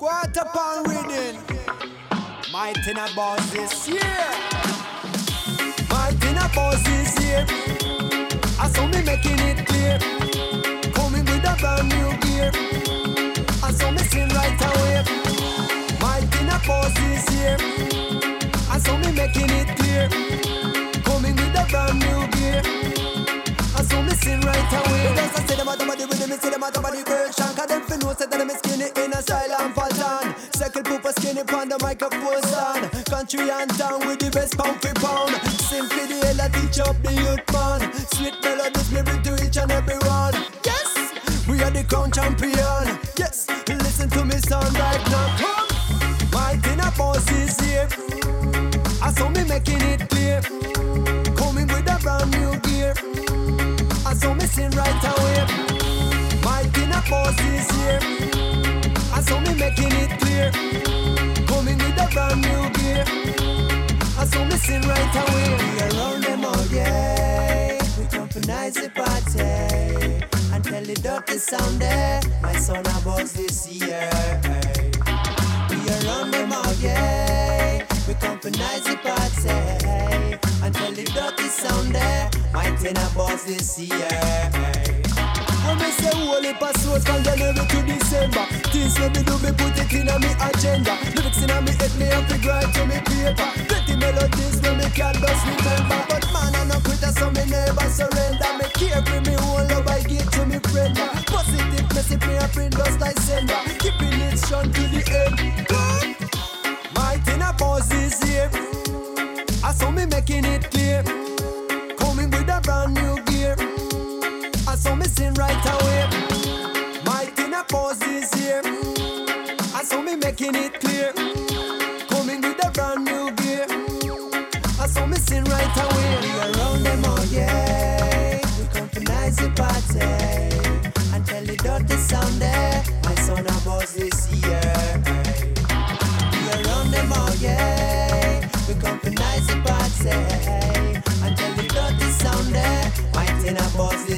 Quarter pound reading. Mighty in a boss this year. Mighty in a boss this year. I saw me making it clear. Coming with a brand new gear. I saw me sing right away. Mighty in a boss this year. I saw me making it clear. Coming with a brand new gear. I saw me sing right away. Because I say them out of the rhythm, I say them out of the version. Cause them fin know say that I'm skinny in a style and fashion. Circle pooper skinny on the microphone stand. Country and town with the best pound for pound. Sing for the hell I teach up the youth man. Sweet melodies me bring to each and every one. Yes, we are the crown champion. Yes, listen to me sound right now. Come, Mike in a boss is here. I saw me making it clear. Coming with a brand new gear. I saw me sing right away. Mike in a boss is here. I saw me making it clear. Coming with a brand new gear. I saw me sing right away. We around them all, yeah. We companize the party and tell the dirty sound there. My son a boss this year. We around them all, yeah. We companize the party and tell the dirty sound there. My ten a boss this year. When me say holy passwords from January to December, things when me do me put it in a me agenda. Lyrics in a me head me have to write to me paper. Plenty melodies when me can't just remember. But man I no quitter so me never surrender. Me care for me whole love I give to me friend. Positive message me a print just like sender. Keeping it strong to the end. My ten a boss is here. I saw me making it clear. Coming with a brand new gear. I saw me sing right away. Mike in a pose is here. I saw me making it clear. Coming with a brand new gear. I saw me sing right away. We around them all, yeah. We companize the party and tell the dirty sound there. My son a boss this year. We around them all, yeah. We companize the party and tell the dirty sound there. My ten a boss this year.